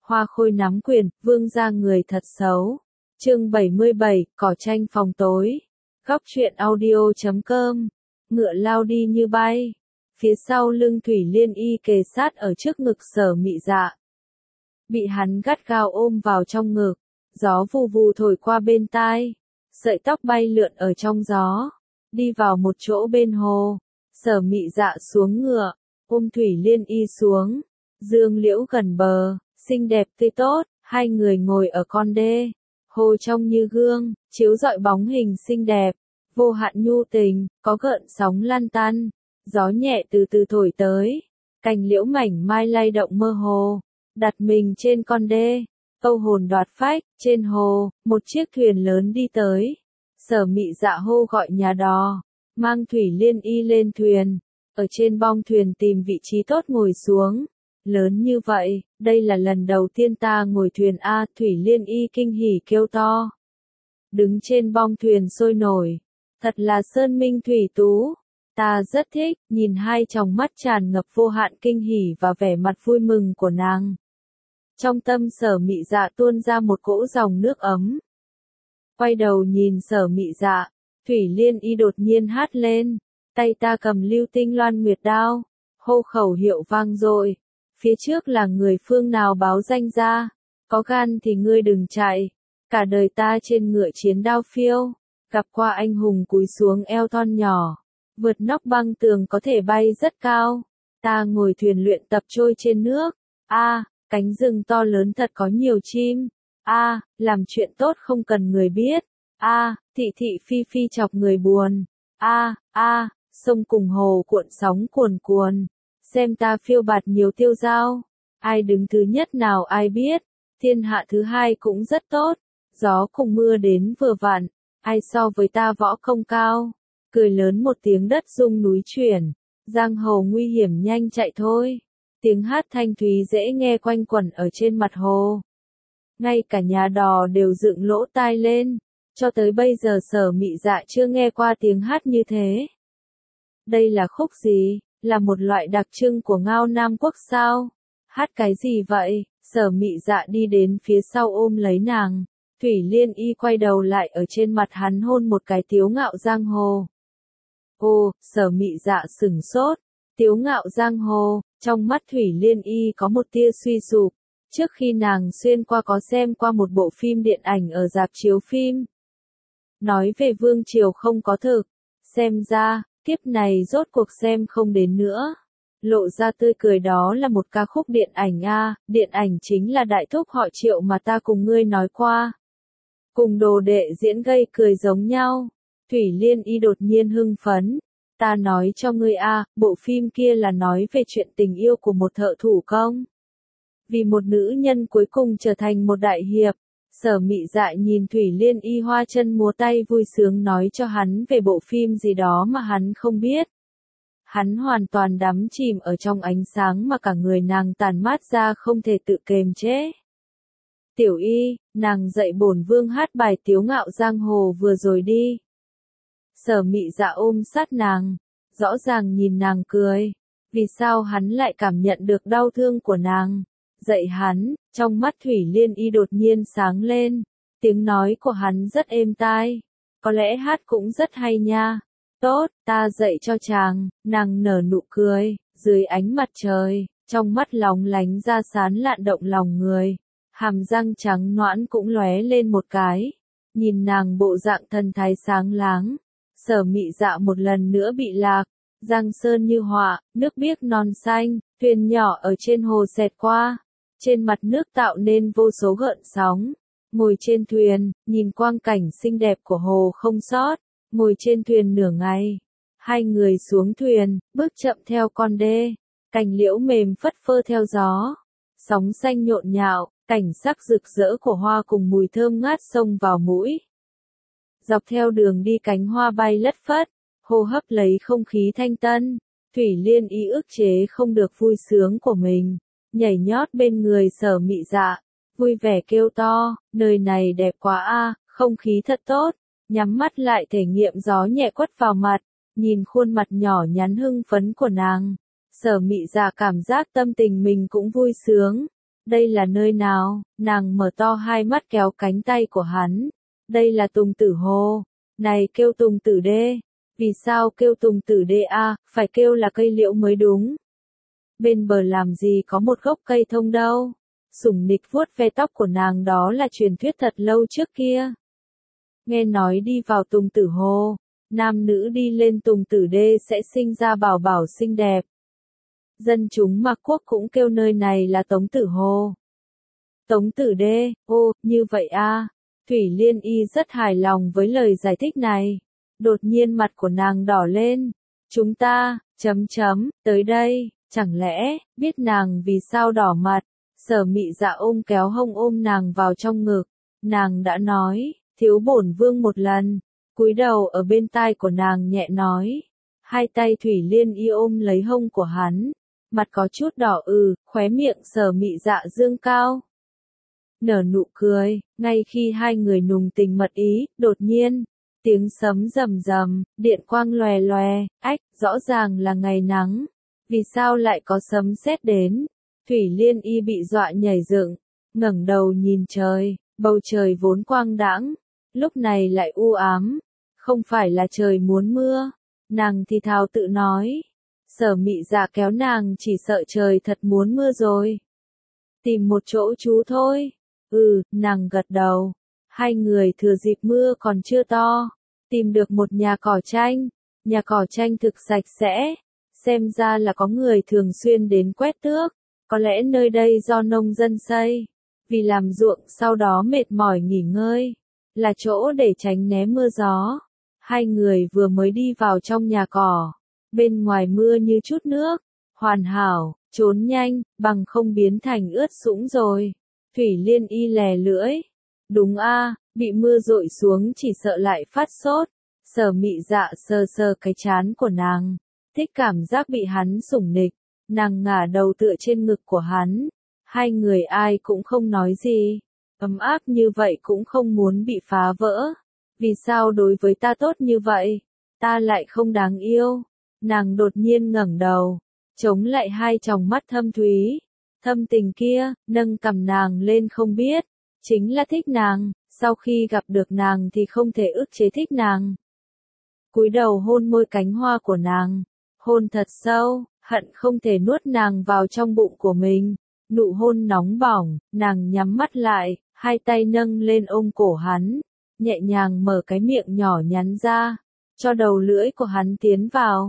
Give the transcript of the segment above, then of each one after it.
Hoa Khôi nắm quyền, vương gia người thật xấu. Chương 77, cỏ tranh phòng tối. Góc truyện audio.com. Ngựa lao đi như bay. Phía sau lưng Thủy Liên Y kề sát ở trước ngực Sở Mị Dạ. Bị hắn gắt gao ôm vào trong ngực, gió vù vù thổi qua bên tai, sợi tóc bay lượn ở trong gió. Đi vào một chỗ bên hồ, Sở Mị Dạ xuống ngựa, ôm Thủy Liên Y xuống. Dương liễu gần bờ, xinh đẹp tươi tốt, hai người ngồi ở con đê. Hồ trong như gương, chiếu rọi bóng hình xinh đẹp, vô hạn nhu tình, có gợn sóng lan tăn. Gió nhẹ từ từ thổi tới, cành liễu mảnh mai lay động mơ hồ. Đặt mình trên con đê, câu hồn đoạt phách, trên hồ, một chiếc thuyền lớn đi tới. Sở Mị Dạ hô gọi nhà đò, mang Thủy Liên Y lên thuyền, ở trên bong thuyền tìm vị trí tốt ngồi xuống. Lớn như vậy, đây là lần đầu tiên ta ngồi thuyền a, Thủy Liên Y kinh hỉ kêu to. Đứng trên bong thuyền sôi nổi, thật là sơn minh thủy tú. Ta rất thích, nhìn hai tròng mắt tràn ngập vô hạn kinh hỉ và vẻ mặt vui mừng của nàng. Trong tâm Sở Mị Dạ tuôn ra một cỗ dòng nước ấm. Quay đầu nhìn Sở Mị Dạ, Thủy Liên Y đột nhiên hát lên, tay ta cầm lưu tinh loan nguyệt đao, hô khẩu hiệu vang dội. Phía trước là người phương nào báo danh ra, có gan thì ngươi đừng chạy, cả đời ta trên ngựa chiến đao phiêu, gặp qua anh hùng cúi xuống eo thon nhỏ, vượt nóc băng tường có thể bay rất cao, ta ngồi thuyền luyện tập trôi trên nước, cánh rừng to lớn thật có nhiều chim, làm chuyện tốt không cần người biết, thị thị phi phi chọc người buồn, sông cùng hồ cuộn sóng cuồn cuồn. Xem ta phiêu bạt nhiều tiêu dao, ai đứng thứ nhất nào ai biết, thiên hạ thứ hai cũng rất tốt, gió cùng mưa đến vừa vặn, ai so với ta võ công cao, cười lớn một tiếng đất rung núi chuyển, giang hồ nguy hiểm nhanh chạy thôi, tiếng hát thanh thúy dễ nghe quanh quẩn ở trên mặt hồ. Ngay cả nhà đò đều dựng lỗ tai lên, cho tới bây giờ Sở Mị Dạ chưa nghe qua tiếng hát như thế. Đây là khúc gì? Là một loại đặc trưng của Ngao Nam Quốc sao? Hát cái gì vậy? Sở Mị Dạ đi đến phía sau ôm lấy nàng. Thủy Liên Y quay đầu lại ở trên mặt hắn hôn một cái tiếu ngạo giang hồ. Ồ, Sở Mị Dạ sửng sốt. Tiếu ngạo giang hồ, trong mắt Thủy Liên Y có một tia suy sụp. Trước khi nàng xuyên qua có xem qua một bộ phim điện ảnh ở rạp chiếu phim. Nói về vương triều không có thực. Xem ra, kiếp này rốt cuộc xem không đến nữa. Lộ ra tươi cười đó là một ca khúc điện ảnh điện ảnh chính là đại thúc họ Triệu mà ta cùng ngươi nói qua. Cùng đồ đệ diễn gây cười giống nhau. Thủy Liên Y đột nhiên hưng phấn. Ta nói cho ngươi bộ phim kia là nói về chuyện tình yêu của một thợ thủ công. Vì một nữ nhân cuối cùng trở thành một đại hiệp. Sở Mị Dạ nhìn Thủy Liên Y hoa chân múa tay vui sướng nói cho hắn về bộ phim gì đó mà hắn không biết. Hắn hoàn toàn đắm chìm ở trong ánh sáng mà cả người nàng tàn mát ra không thể tự kềm chế. Tiểu Y, nàng dạy bổn vương hát bài tiếu ngạo giang hồ vừa rồi đi. Sở Mị Dạ ôm sát nàng, rõ ràng nhìn nàng cười. Vì sao hắn lại cảm nhận được đau thương của nàng? Dạy hắn, trong mắt Thủy Liên Y đột nhiên sáng lên, tiếng nói của hắn rất êm tai, có lẽ hát cũng rất hay nha. Tốt, ta dạy cho chàng, nàng nở nụ cười, dưới ánh mặt trời, trong mắt lóng lánh ra sán lạn động lòng người, hàm răng trắng nõn cũng lóe lên một cái, nhìn nàng bộ dạng thần thái sáng láng, Sở Mị Dạ một lần nữa bị lạc, giang sơn như họa, nước biếc non xanh, thuyền nhỏ ở trên hồ xẹt qua. Trên mặt nước tạo nên vô số gợn sóng. Ngồi trên thuyền, nhìn quang cảnh xinh đẹp của hồ không sót. Ngồi trên thuyền nửa ngày. Hai người xuống thuyền, bước chậm theo con đê. Cành liễu mềm phất phơ theo gió. Sóng xanh nhộn nhạo, cảnh sắc rực rỡ của hoa cùng mùi thơm ngát xông vào mũi. Dọc theo đường đi cánh hoa bay lất phất, hô hấp lấy không khí thanh tân. Thủy Liên Y ức chế không được vui sướng của mình. Nhảy nhót bên người Sở Mị Dạ, vui vẻ kêu to, nơi này đẹp quá không khí thật tốt, nhắm mắt lại thể nghiệm gió nhẹ quất vào mặt, nhìn khuôn mặt nhỏ nhắn hưng phấn của nàng, Sở Mị Dạ cảm giác tâm tình mình cũng vui sướng, Đây là nơi nào? Nàng mở to hai mắt kéo cánh tay của hắn. Đây là Tùng Tử Hồ. Này kêu Tùng Tử Đê. Vì sao kêu Tùng Tử Đê a? Phải kêu là cây liễu mới đúng. Bên bờ làm gì có một gốc cây thông đâu. Sủng nịch vuốt ve tóc của nàng, đó là truyền thuyết thật lâu trước kia. Nghe nói đi vào Tùng Tử Hồ, nam nữ đi lên Tùng Tử Đê sẽ sinh ra bảo bảo xinh đẹp. Dân chúng Mạc Quốc cũng kêu nơi này là Tống Tử Hồ. Tống Tử Đê, ô, như vậy a. Thủy Liên Y rất hài lòng với lời giải thích này. Đột nhiên mặt của nàng đỏ lên. Chúng ta, tới đây, chẳng lẽ, biết nàng vì sao đỏ mặt. Sở Mị Dạ ôm kéo hông ôm nàng vào trong ngực. Nàng đã nói, thiếu bổn vương một lần. Cúi đầu ở bên tai của nàng nhẹ nói. Hai tay Thủy Liên Y ôm lấy hông của hắn. Mặt có chút đỏ khóe miệng Sở Mị Dạ dương cao. Nở nụ cười, ngay khi hai người nùng tình mật ý, đột nhiên, tiếng sấm rầm rầm, điện quang lòe lòe, rõ ràng là ngày nắng. Vì sao lại có sấm sét đến? Thủy Liên Y bị dọa nhảy dựng, ngẩng đầu nhìn trời, bầu trời vốn quang đãng, lúc này lại u ám, không phải là trời muốn mưa. Nàng thì thào tự nói. Sở Mị Dạ kéo nàng, chỉ sợ trời thật muốn mưa rồi. Tìm một chỗ trú thôi. Nàng gật đầu. Hai người thừa dịp mưa còn chưa to, tìm được một nhà cỏ tranh. Nhà cỏ tranh thực sạch sẽ, xem ra là có người thường xuyên đến quét tước. Có lẽ nơi đây do nông dân xây, vì làm ruộng sau đó mệt mỏi nghỉ ngơi, là chỗ để tránh né mưa gió. Hai người vừa mới đi vào trong nhà cỏ, bên ngoài mưa như chút nước, hoàn hảo, trốn nhanh, bằng không biến thành ướt sũng rồi. Thủy Liên Y lè lưỡi. Đúng a, bị mưa dội xuống chỉ sợ lại phát sốt. Sở Mị Dạ sờ sờ cái trán của nàng, thích cảm giác bị hắn sủng nịch. Nàng ngả đầu tựa trên ngực của hắn. Hai người ai cũng không nói gì. Ấm áp như vậy cũng không muốn bị phá vỡ. Vì sao đối với ta tốt như vậy, ta lại không đáng yêu? Nàng đột nhiên ngẩng đầu, chống lại hai tròng mắt thâm thúy, thâm tình kia, nâng cằm nàng lên không biết. Chính là thích nàng, sau khi gặp được nàng thì không thể ức chế thích nàng. Cúi đầu hôn môi cánh hoa của nàng, hôn thật sâu, hận không thể nuốt nàng vào trong bụng của mình. Nụ hôn nóng bỏng, nàng nhắm mắt lại, hai tay nâng lên ôm cổ hắn, nhẹ nhàng mở cái miệng nhỏ nhắn ra, cho đầu lưỡi của hắn tiến vào.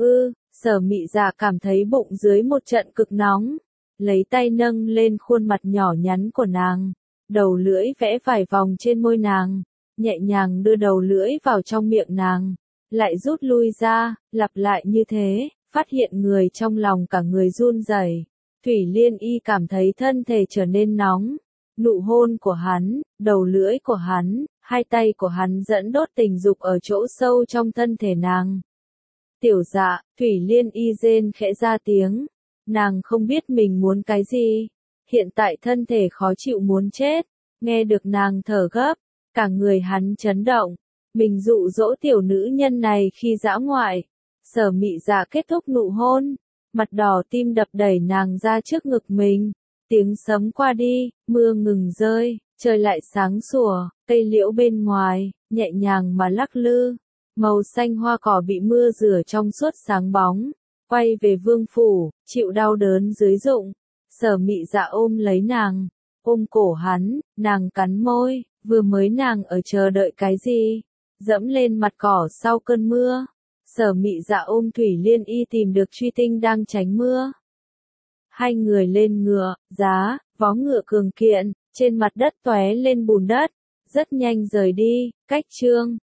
Sở Mị Dạ cảm thấy bụng dưới một trận cực nóng, lấy tay nâng lên khuôn mặt nhỏ nhắn của nàng, đầu lưỡi vẽ vài vòng trên môi nàng, nhẹ nhàng đưa đầu lưỡi vào trong miệng nàng, lại rút lui ra, lặp lại như thế, phát hiện người trong lòng cả người run rẩy. Thủy Liên Y cảm thấy thân thể trở nên nóng, nụ hôn của hắn, đầu lưỡi của hắn, hai tay của hắn dẫn đốt tình dục ở chỗ sâu trong thân thể nàng. Tiểu Dạ, Thủy Liên Y rên khẽ ra tiếng, nàng không biết mình muốn cái gì, hiện tại thân thể khó chịu muốn chết, nghe được nàng thở gấp, cả người hắn chấn động, mình dụ dỗ tiểu nữ nhân này khi dã ngoại. Sở Mị Dạ kết thúc nụ hôn, mặt đỏ tim đập đẩy nàng ra trước ngực mình. Tiếng sấm qua đi, mưa ngừng rơi, trời lại sáng sủa, cây liễu bên ngoài, nhẹ nhàng mà lắc lư. Màu xanh hoa cỏ bị mưa rửa trong suốt sáng bóng. Quay về vương phủ, chịu đau đớn dưới rụng. Sở Mị Dạ ôm lấy nàng, ôm cổ hắn, nàng cắn môi, vừa mới nàng ở chờ đợi cái gì? Dẫm lên mặt cỏ sau cơn mưa. Sở Mị Dạ ôm Thủy Liên Y tìm được Truy Tinh đang tránh mưa. Hai người lên ngựa, vó ngựa cường kiện, trên mặt đất tóe lên bùn đất, rất nhanh rời đi. Cách chương